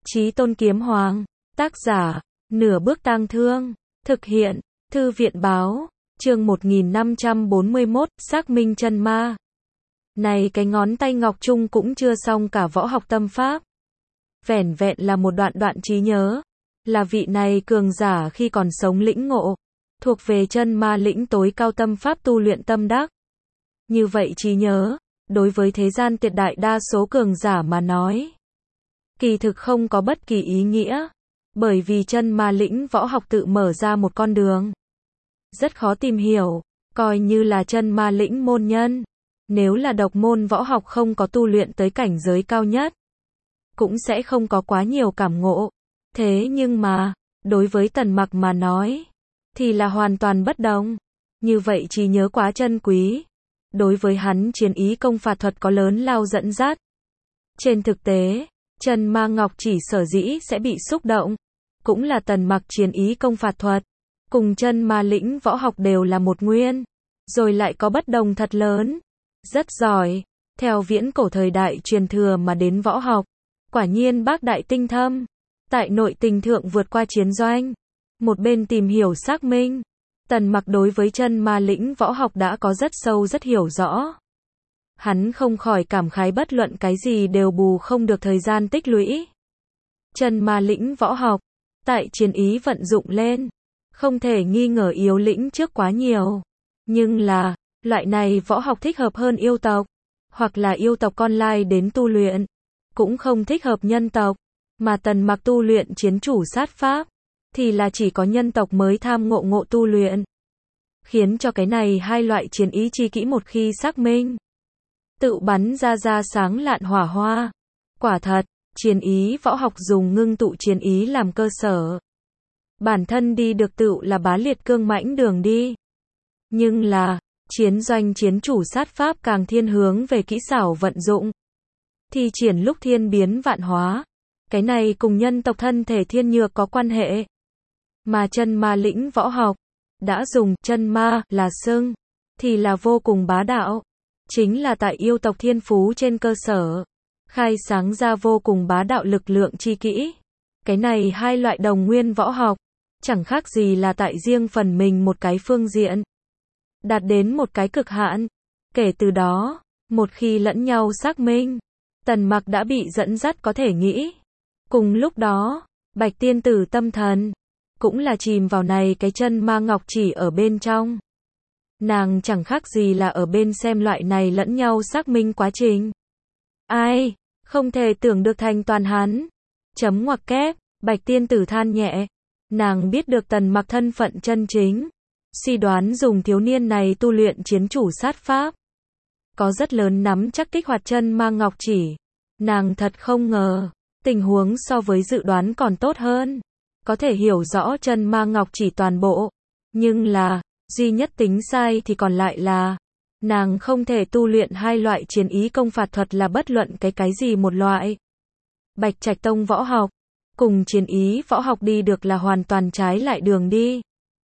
Chí Tôn Kiếm Hoàng. Tác giả, Nửa Bước Tang Thương. Thực hiện, Thư viện Báo. Chương 1541, xác minh chân ma. Này cái ngón tay ngọc trung cũng chưa xong cả võ học tâm pháp. Vẻn vẹn là một đoạn trí nhớ. Là vị này cường giả khi còn sống lĩnh ngộ. Thuộc về chân ma lĩnh tối cao tâm pháp tu luyện tâm đắc. Như vậy trí nhớ, đối với thế gian tuyệt đại đa số cường giả mà nói, kỳ thực không có bất kỳ ý nghĩa. Bởi vì chân ma lĩnh võ học tự mở ra một con đường rất khó tìm hiểu, coi như là chân ma lĩnh môn nhân. Nếu là độc môn võ học không có tu luyện tới cảnh giới cao nhất, cũng sẽ không có quá nhiều cảm ngộ. Thế nhưng mà, đối với Tần Mặc mà nói, thì là hoàn toàn bất đồng. Như vậy trí nhớ quá chân quý. Đối với hắn chiến ý công phạt thuật có lớn lao dẫn dắt. Trên thực tế, chân ma ngọc chỉ sở dĩ sẽ bị xúc động, cũng là Tần Mặc chiến ý công phạt thuật, cùng chân ma lĩnh võ học đều là một nguyên, rồi lại có bất đồng thật lớn. Rất giỏi, theo viễn cổ thời đại truyền thừa mà đến võ học, quả nhiên bác đại tinh thâm. Tại nội tình thượng vượt qua chiến doanh, một bên tìm hiểu xác minh, Tần Mặc đối với chân ma lĩnh võ học đã có rất sâu rất hiểu rõ. Hắn không khỏi cảm khái bất luận cái gì đều bù không được thời gian tích lũy. Chân ma lĩnh võ học, tại chiến ý vận dụng lên, không thể nghi ngờ yếu lĩnh trước quá nhiều. Nhưng là, loại này võ học thích hợp hơn yêu tộc, hoặc là yêu tộc con lai đến tu luyện, cũng không thích hợp nhân tộc. Mà Tần Mặc tu luyện chiến chủ sát pháp, thì là chỉ có nhân tộc mới tham ngộ tu luyện. Khiến cho cái này hai loại chiến ý chi kỹ một khi xác minh, tự bắn ra sáng lạn hỏa hoa. Quả thật, chiến ý võ học dùng ngưng tụ chiến ý làm cơ sở. Bản thân đi được tựu là bá liệt cương mãnh đường đi. Nhưng là, chiến doanh chiến chủ sát pháp càng thiên hướng về kỹ xảo vận dụng. Thi triển lúc thiên biến vạn hóa. Cái này cùng nhân tộc thân thể thiên nhược có quan hệ. Mà chân ma lĩnh võ học, đã dùng chân ma là xưng, thì là vô cùng bá đạo. Chính là tại yêu tộc thiên phú trên cơ sở, khai sáng ra vô cùng bá đạo lực lượng chi kỹ. Cái này hai loại đồng nguyên võ học, chẳng khác gì là tại riêng phần mình một cái phương diện, đạt đến một cái cực hạn. Kể từ đó, một khi lẫn nhau xác minh, Tần Mặc đã bị dẫn dắt có thể nghĩ. Cùng lúc đó, Bạch tiên tử tâm thần, cũng là chìm vào này cái chân ma ngọc chỉ ở bên trong. Nàng chẳng khác gì là ở bên xem loại này lẫn nhau xác minh quá trình. Ai, không thể tưởng được thành toàn hắn. Chấm ngoặc kép, Bạch tiên tử than nhẹ. Nàng biết được Tần Mặc thân phận chân chính. Suy đoán dùng thiếu niên này tu luyện chiến chủ sát pháp, có rất lớn nắm chắc kích hoạt chân ma ngọc chỉ. Nàng thật không ngờ, tình huống so với dự đoán còn tốt hơn. Có thể hiểu rõ chân ma ngọc chỉ toàn bộ. Nhưng là, duy nhất tính sai thì còn lại là, nàng không thể tu luyện hai loại chiến ý công phạt thuật là bất luận cái gì một loại. Bạch Trạch Tông võ học, cùng chiến ý võ học đi được là hoàn toàn trái lại đường đi.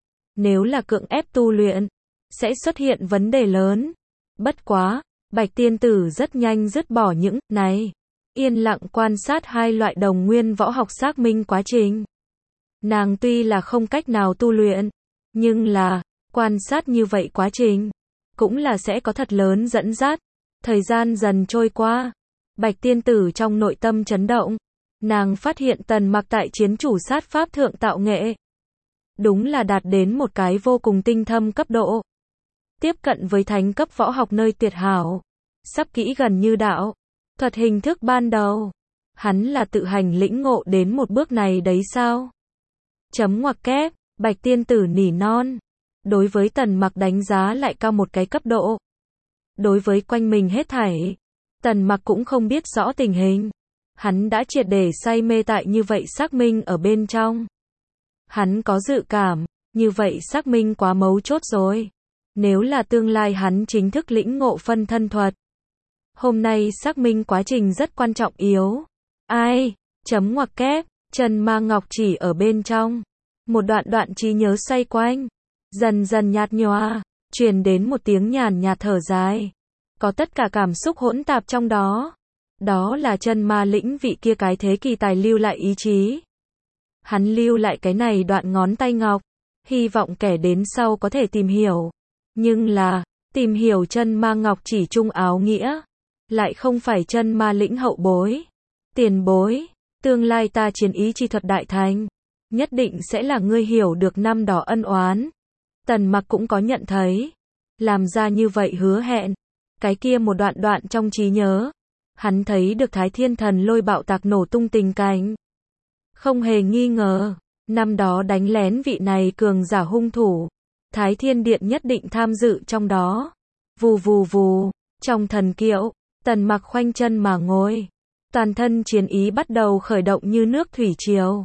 Nếu là cưỡng ép tu luyện, sẽ xuất hiện vấn đề lớn. Bất quá, Bạch tiên tử rất nhanh dứt bỏ những này. Yên lặng quan sát hai loại đồng nguyên võ học xác minh quá trình. Nàng tuy là không cách nào tu luyện, nhưng là, quan sát như vậy quá trình, cũng là sẽ có thật lớn dẫn dắt. Thời gian dần trôi qua, Bạch tiên tử trong nội tâm chấn động. Nàng phát hiện Tần Mặc tại chiến chủ sát pháp thượng tạo nghệ, đúng là đạt đến một cái vô cùng tinh thâm cấp độ. Tiếp cận với thánh cấp võ học nơi tuyệt hảo. Sắp kỹ gần như đạo thuật hình thức ban đầu. Hắn là tự hành lĩnh ngộ đến một bước này đấy sao? Chấm ngoặc kép, Bạch tiên tử nỉ non. Đối với Tần Mặc đánh giá lại cao một cái cấp độ. Đối với quanh mình hết thảy, Tần Mặc cũng không biết rõ tình hình. Hắn đã triệt để say mê tại như vậy xác minh ở bên trong. Hắn có dự cảm, như vậy xác minh quá mấu chốt rồi. Nếu là tương lai hắn chính thức lĩnh ngộ phân thân thuật, hôm nay xác minh quá trình rất quan trọng yếu. Ai, chấm ngoặc kép, chân ma ngọc chỉ ở bên trong. Một đoạn trí nhớ xoay quanh, dần dần nhạt nhòa, truyền đến một tiếng nhàn nhạt thở dài. Có tất cả cảm xúc hỗn tạp trong đó. Đó là chân ma lĩnh vị kia cái thế kỳ tài lưu lại ý chí. Hắn lưu lại cái này đoạn ngón tay ngọc, hy vọng kẻ đến sau có thể tìm hiểu. Nhưng là, tìm hiểu chân ma ngọc chỉ trung áo nghĩa, lại không phải chân ma lĩnh hậu bối. Tiền bối, tương lai ta chiến ý chi thuật đại thành, nhất định sẽ là ngươi hiểu được năm đó ân oán. Tần Mặc cũng có nhận thấy, làm ra như vậy hứa hẹn, cái kia một đoạn đoạn trong trí nhớ, hắn thấy được Thái Thiên Thần Lôi bạo tạc nổ tung tình cảnh. Không hề nghi ngờ, năm đó đánh lén vị này cường giả hung thủ, Thái Thiên Điện nhất định tham dự trong đó. Vù vù vù, trong thần kiệu, Tần Mặc khoanh chân mà ngồi, toàn thân chiến ý bắt đầu khởi động như nước thủy triều,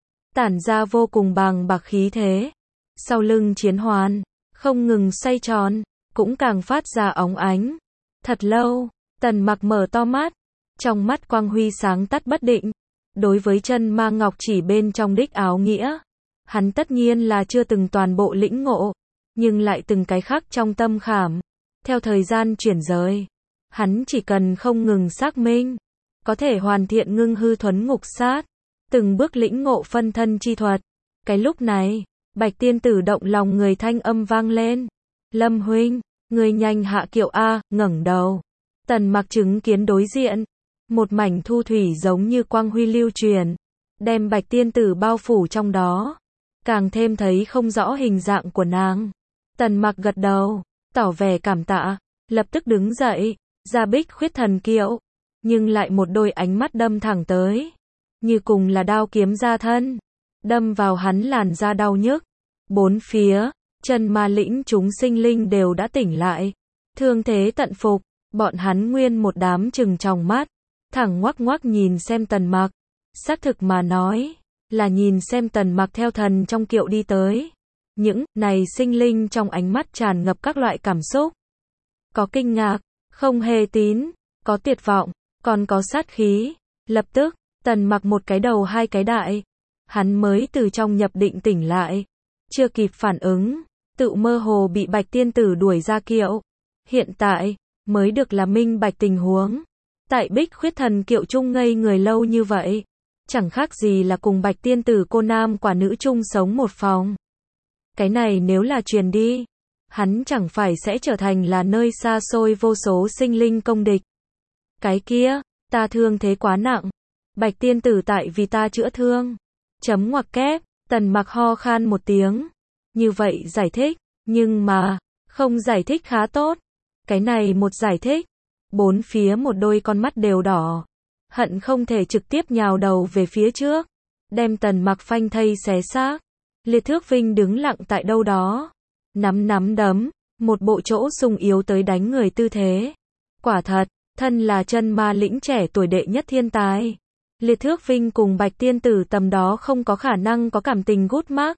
tản ra vô cùng bàng bạc khí thế. Sau lưng chiến hoàn, không ngừng xoay tròn, cũng càng phát ra óng ánh. Thật lâu, Tần Mặc mở to mắt, trong mắt quang huy sáng tắt bất định. Đối với chân ma ngọc chỉ bên trong đích áo nghĩa, hắn tất nhiên là chưa từng toàn bộ lĩnh ngộ, nhưng lại từng cái khắc trong tâm khảm. Theo thời gian chuyển rời, hắn chỉ cần không ngừng xác minh, có thể hoàn thiện ngưng hư thuấn ngục sát, từng bước lĩnh ngộ phân thân chi thuật. Cái lúc này, Bạch Tiên Tử động lòng người thanh âm vang lên. Lâm huynh, người nhanh hạ kiệu a, ngẩng đầu. Tần Mặc chứng kiến đối diện, một mảnh thu thủy giống như quang huy lưu truyền, đem Bạch Tiên Tử bao phủ trong đó, càng thêm thấy không rõ hình dạng của nàng. Tần Mặc gật đầu, tỏ vẻ cảm tạ, lập tức đứng dậy, ra Bích Khuyết Thần Kiệu, nhưng lại một đôi ánh mắt đâm thẳng tới, như cùng là đao kiếm ra thân, đâm vào hắn làn da đau nhức. Bốn phía, chân ma lĩnh chúng sinh linh đều đã tỉnh lại, thương thế tận phục, bọn hắn nguyên một đám trừng tròng mắt, thẳng ngoắc ngoắc nhìn xem Tần Mặc. Xác thực mà nói, là nhìn xem Tần Mặc theo thần trong kiệu đi tới. Những này sinh linh trong ánh mắt tràn ngập các loại cảm xúc. Có kinh ngạc, không hề tín, có tuyệt vọng, còn có sát khí. Lập tức, Tần Mặc một cái đầu hai cái đại, hắn mới từ trong nhập định tỉnh lại, chưa kịp phản ứng, tự mơ hồ bị Bạch Tiên Tử đuổi ra kiệu. Hiện tại, mới được là minh bạch tình huống. Tại Bích Khuyết Thần Kiệu chung ngây người lâu như vậy, chẳng khác gì là cùng Bạch Tiên Tử cô nam quả nữ chung sống một phòng. Cái này nếu là truyền đi, hắn chẳng phải sẽ trở thành là nơi xa xôi vô số sinh linh công địch. Cái kia, ta thương thế quá nặng, Bạch Tiên Tử tại vì ta chữa thương. Chấm ngoặc kép, Tần Mặc ho khan một tiếng. Như vậy giải thích, nhưng mà, không giải thích khá tốt. Cái này một giải thích, bốn phía một đôi con mắt đều đỏ, hận không thể trực tiếp nhào đầu về phía trước, đem Tần Mặc phanh thây xé xác. Liệt Thước Vinh đứng lặng tại đâu đó, nắm đấm, một bộ chỗ sung yếu tới đánh người tư thế. Quả thật, thân là chân ma lĩnh trẻ tuổi đệ nhất thiên tài, Liệt Thước Vinh cùng Bạch Tiên Tử tầm đó không có khả năng có cảm tình gút mắc.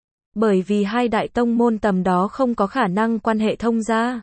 Bởi vì hai đại tông môn tầm đó không có khả năng quan hệ thông gia,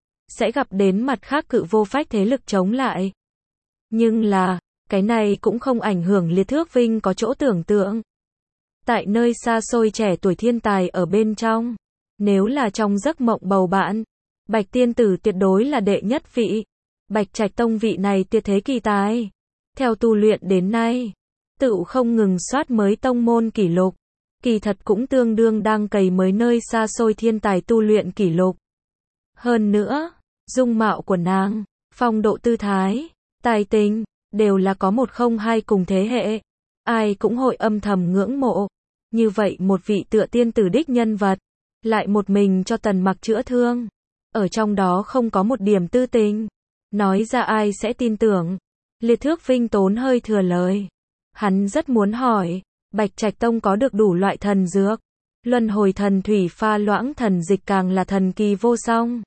sẽ gặp đến mặt khác cự vô phách thế lực chống lại. Nhưng là, cái này cũng không ảnh hưởng Liệt Thước Vinh có chỗ tưởng tượng. Tại nơi xa xôi trẻ tuổi thiên tài ở bên trong, nếu là trong giấc mộng bầu bạn, Bạch Tiên Tử tuyệt đối là đệ nhất vị. Bạch Trạch Tông vị này tuyệt thế kỳ tài, theo tu luyện đến nay, tự không ngừng soát mới tông môn kỷ lục, kỳ thật cũng tương đương đang cày mới nơi xa xôi thiên tài tu luyện kỷ lục. Hơn nữa, dung mạo của nàng, phong độ tư thái, tài tình, đều là có một không hai cùng thế hệ. Ai cũng hội âm thầm ngưỡng mộ. Như vậy một vị tựa tiên tử đích nhân vật, lại một mình cho Tần Mặc chữa thương. Ở trong đó không có một điểm tư tình. Nói ra ai sẽ tin tưởng. Liệt Thước Vinh tốn hơi thừa lời. Hắn rất muốn hỏi, Bạch Trạch Tông có được đủ loại thần dược. Luân hồi thần thủy pha loãng thần dịch càng là thần kỳ vô song.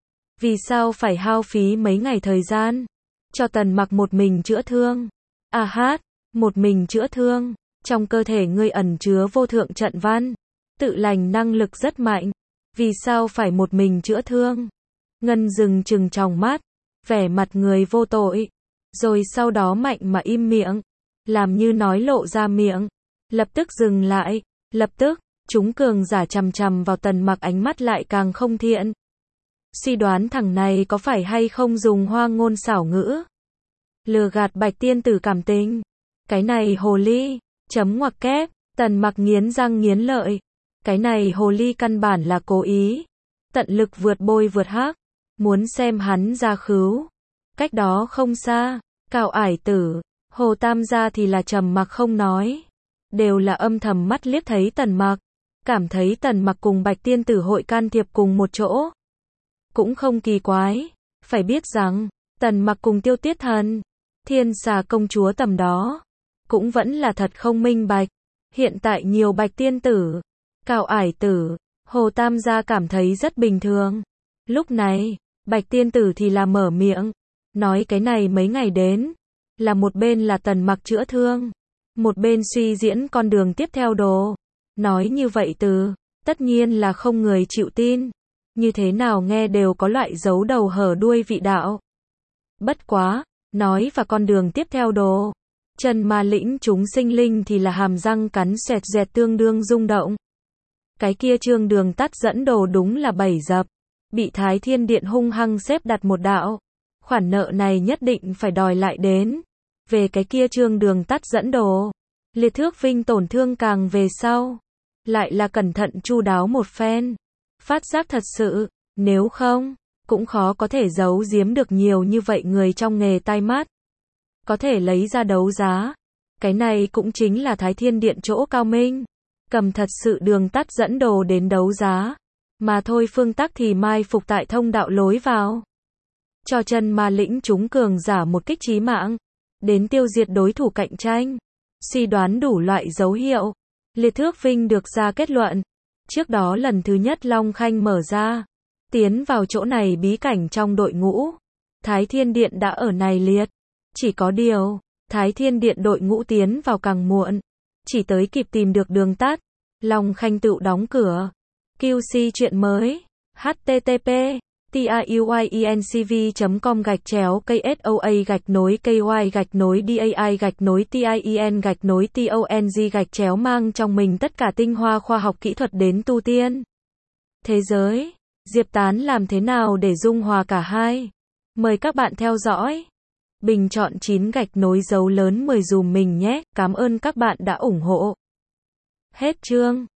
Vì sao phải hao phí mấy ngày thời gian, cho Tần Mặc một mình chữa thương? A hát, một mình chữa thương, trong cơ thể ngươi ẩn chứa vô thượng trận văn, tự lành năng lực rất mạnh. Vì sao phải một mình chữa thương? Ngân Dừng trừng tròng mắt, vẻ mặt người vô tội, rồi sau đó mạnh mà im miệng, làm như nói lộ ra miệng, lập tức dừng lại, lập tức, chúng cường giả chằm chằm vào Tần Mặc ánh mắt lại càng không thiện. Suy đoán thằng này có phải hay không dùng hoa ngôn xảo ngữ. lừa gạt Bạch Tiên Tử cảm tình. Cái này hồ ly, chấm ngoặc kép, Tần Mặc nghiến răng nghiến lợi. Cái này hồ ly căn bản là cố ý, tận lực vượt bôi vượt hắc, muốn xem hắn ra khứu. Cách đó không xa, Cao Ải Tử, Hồ Tam gia thì là trầm mặc không nói, đều là âm thầm mắt liếc thấy Tần Mặc, cảm thấy Tần Mặc cùng Bạch Tiên Tử hội can thiệp cùng một chỗ. Cũng không kỳ quái, phải biết rằng, Tần Mặc cùng Tiêu Tiết Thần, Thiên Xà công chúa tầm đó, cũng vẫn là thật không minh bạch. Hiện tại nhiều Bạch Tiên Tử, Cao Ải Tử, Hồ Tam gia cảm thấy rất bình thường. Lúc này, Bạch Tiên Tử thì là mở miệng, nói cái này mấy ngày đến, là một bên là Tần Mặc chữa thương, một bên suy diễn con đường tiếp theo đồ. Nói như vậy tất nhiên là không người chịu tin, như thế nào nghe đều có loại giấu đầu hở đuôi vị đạo. Bất quá, nói và con đường tiếp theo đồ, Trần Ma lĩnh chúng sinh linh thì là hàm răng cắn xoẹt xoẹt tương đương rung động. Cái kia chương đường tắt dẫn đồ đúng là bẩy dập, bị Thái Thiên Điện hung hăng xếp đặt một đạo. Khoản nợ này nhất định phải đòi lại đến. Về cái kia chương đường tắt dẫn đồ, Liệt Thước Vinh tổn thương càng về sau, lại là cẩn thận chu đáo một phen. Phát giác thật sự, nếu không, cũng khó có thể giấu giếm được nhiều như vậy người trong nghề tai mắt. Có thể lấy ra đấu giá. Cái này cũng chính là Thái Thiên Điện chỗ cao minh. Cầm thật sự đường tắt dẫn đồ đến đấu giá. Mà thôi Phương Tắc thì mai phục tại thông đạo lối vào. Cho Trần Ma lĩnh chúng cường giả một kích chí mạng. Đến tiêu diệt đối thủ cạnh tranh. Suy đoán đủ loại dấu hiệu. Liệt Thước Vinh được ra kết luận. Trước đó lần thứ nhất Long Khanh mở ra. Tiến vào chỗ này bí cảnh trong đội ngũ. Thái Thiên Điện đã ở này liệt. Chỉ có điều, Thái Thiên Điện đội ngũ tiến vào càng muộn. Chỉ tới kịp tìm được đường tắt. Long Khanh tự đóng cửa. QC chuyện mới. http tiyuinCV.com/KSOA-KY-DAI-TIEN-TONG mang trong mình tất cả tinh hoa khoa học kỹ thuật đến tu tiên. Thế giới, Diệp Tán làm thế nào để dung hòa cả hai? Mời các bạn theo dõi. Bình chọn 9 gạch nối dấu lớn 10 dùm mình nhé. Cảm ơn các bạn đã ủng hộ. Hết chương.